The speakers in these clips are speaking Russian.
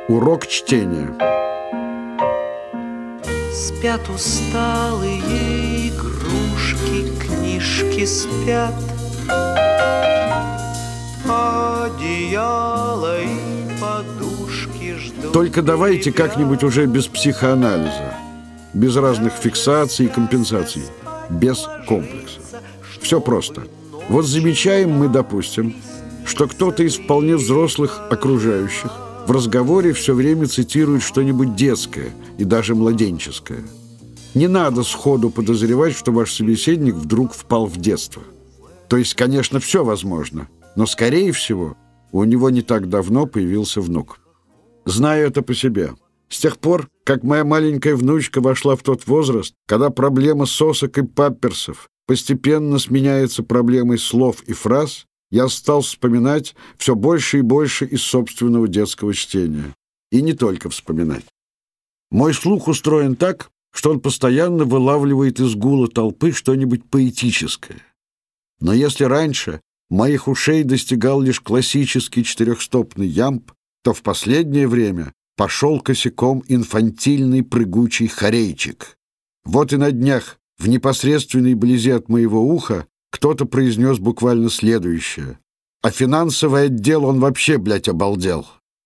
Урок чтения. Спят усталые игрушки, книжки спят, одеяло и подушки ждут. Только давайте как-нибудь уже без психоанализа, без разных фиксаций и компенсаций, без комплексов. Все просто. Вот замечаем мы, допустим, что кто-то из вполне взрослых окружающих в разговоре все время цитирует что-нибудь детское и даже младенческое. Не надо сходу подозревать, что ваш собеседник вдруг впал в детство. То есть, конечно, все возможно, но, скорее всего, у него не так давно появился внук. Знаю это по себе. С тех пор, как моя маленькая внучка вошла в тот возраст, когда проблема сосок и памперсов постепенно сменяется проблемой слов и фраз, я стал вспоминать все больше и больше из собственного детского чтения. И не только вспоминать. Мой слух устроен так, что он постоянно вылавливает из гула толпы что-нибудь поэтическое. Но если раньше моих ушей достигал лишь классический четырехстопный ямб, то в последнее время пошел косяком инфантильный прыгучий хорейчик. Вот и на днях, в непосредственной близи от моего уха, кто-то произнес буквально следующее. А финансовый отдел он вообще, блядь, обалдел.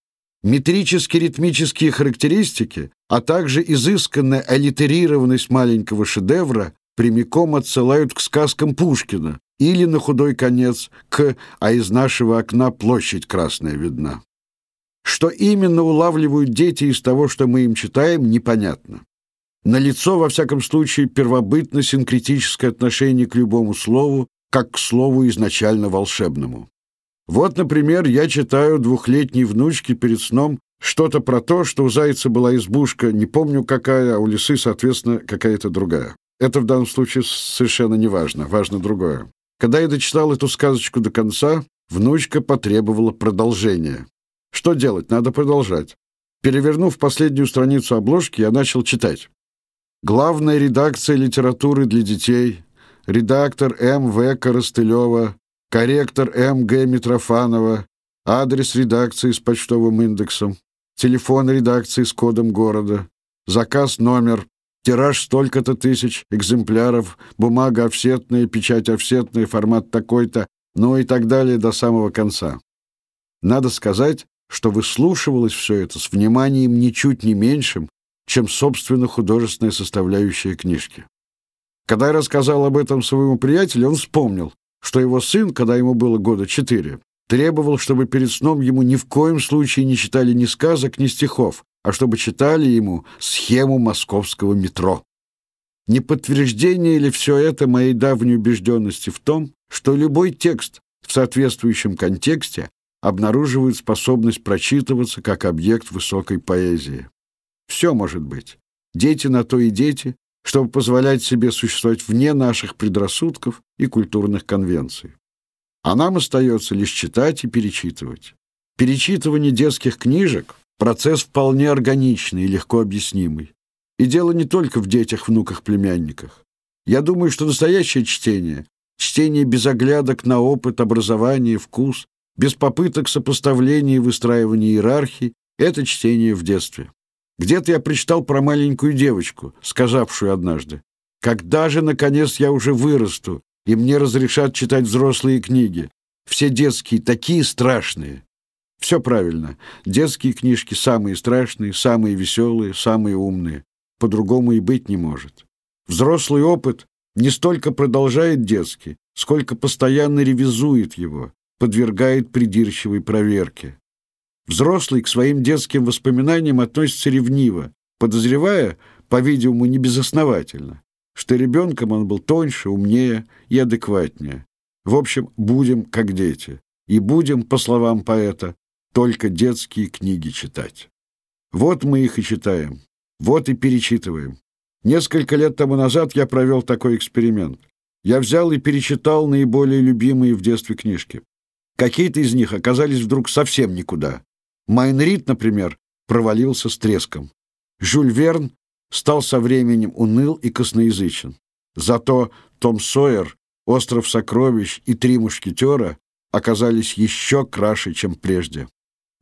Метрически-ритмические характеристики, а также изысканная аллитерированность маленького шедевра прямиком отсылают к сказкам Пушкина или, на худой конец, к «А из нашего окна площадь красная видна». Что именно улавливают дети из того, что мы им читаем, непонятно. Налицо, во всяком случае, первобытно-синкретическое отношение к любому слову, как к слову изначально волшебному. Вот, например, я читаю двухлетней внучке перед сном что-то про то, что у зайца была избушка, не помню какая, а у лисы, соответственно, какая-то другая. Это в данном случае совершенно не важно, важно другое. Когда я дочитал эту сказочку до конца, внучка потребовала продолжения. Что делать? Надо продолжать. Перевернув последнюю страницу обложки, я начал читать. Главная редакция литературы для детей, редактор М.В. Коростылева, корректор М.Г. Митрофанова, адрес редакции с почтовым индексом, телефон редакции с кодом города, заказ номер, тираж столько-то тысяч экземпляров, бумага офсетная, печать офсетная, формат такой-то, ну и так далее до самого конца. Надо сказать, что выслушивалось все это с вниманием ничуть не меньшим, чем, собственно, художественная составляющая книжки. Когда я рассказал об этом своему приятелю, он вспомнил, что его сын, когда ему было года 4, требовал, чтобы перед сном ему ни в коем случае не читали ни сказок, ни стихов, а чтобы читали ему схему московского метро. Не подтверждение ли все это моей давней убежденности в том, что любой текст в соответствующем контексте обнаруживает способность прочитываться как объект высокой поэзии? Все может быть. Дети на то и дети, чтобы позволять себе существовать вне наших предрассудков и культурных конвенций. А нам остается лишь читать и перечитывать. Перечитывание детских книжек – процесс вполне органичный и легко объяснимый. И дело не только в детях, внуках, племянниках. Я думаю, что настоящее чтение – чтение без оглядок на опыт, образование, вкус, без попыток сопоставления и выстраивания иерархий – это чтение в детстве. Где-то я прочитал про маленькую девочку, сказавшую однажды: «Когда же, наконец, я уже вырасту, и мне разрешат читать взрослые книги? Все детские такие страшные». Все правильно. Детские книжки самые страшные, самые веселые, самые умные. По-другому и быть не может. Взрослый опыт не столько продолжает детский, сколько постоянно ревизует его, подвергает придирчивой проверке. Взрослый к своим детским воспоминаниям относится ревниво, подозревая, по-видимому, небезосновательно, что ребенком он был тоньше, умнее и адекватнее. В общем, будем как дети. И будем, по словам поэта, только детские книги читать. Вот мы их и читаем, вот и перечитываем. Несколько лет тому назад я провел такой эксперимент. Я взял и перечитал наиболее любимые в детстве книжки. Какие-то из них оказались вдруг совсем никуда. Майн Рид, например, провалился с треском. Жюль Верн стал со временем уныл и косноязычен. Зато Том Сойер, Остров сокровищ и Три мушкетера оказались еще краше, чем прежде.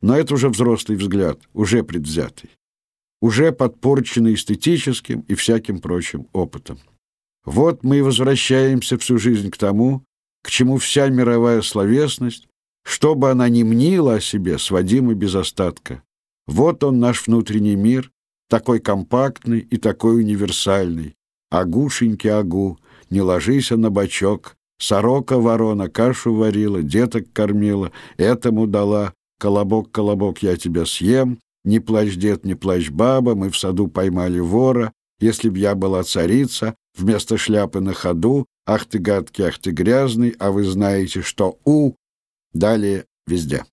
Но это уже взрослый взгляд, уже предвзятый, уже подпорченный эстетическим и всяким прочим опытом. Вот мы и возвращаемся всю жизнь к тому, к чему вся мировая словесность, что бы она ни мнила о себе, сводима без остатка. Вот он, наш внутренний мир, такой компактный и такой универсальный. Агушеньки, агу, не ложися на бочок, сорока-ворона кашу варила, деток кормила, этому дала, колобок, колобок, я тебя съем, не плачь, дед, не плачь, баба, мы в саду поймали вора, если б я была царица, вместо шляпы на ходу, ах ты гадкий, ах ты грязный, а вы знаете, что далее везде.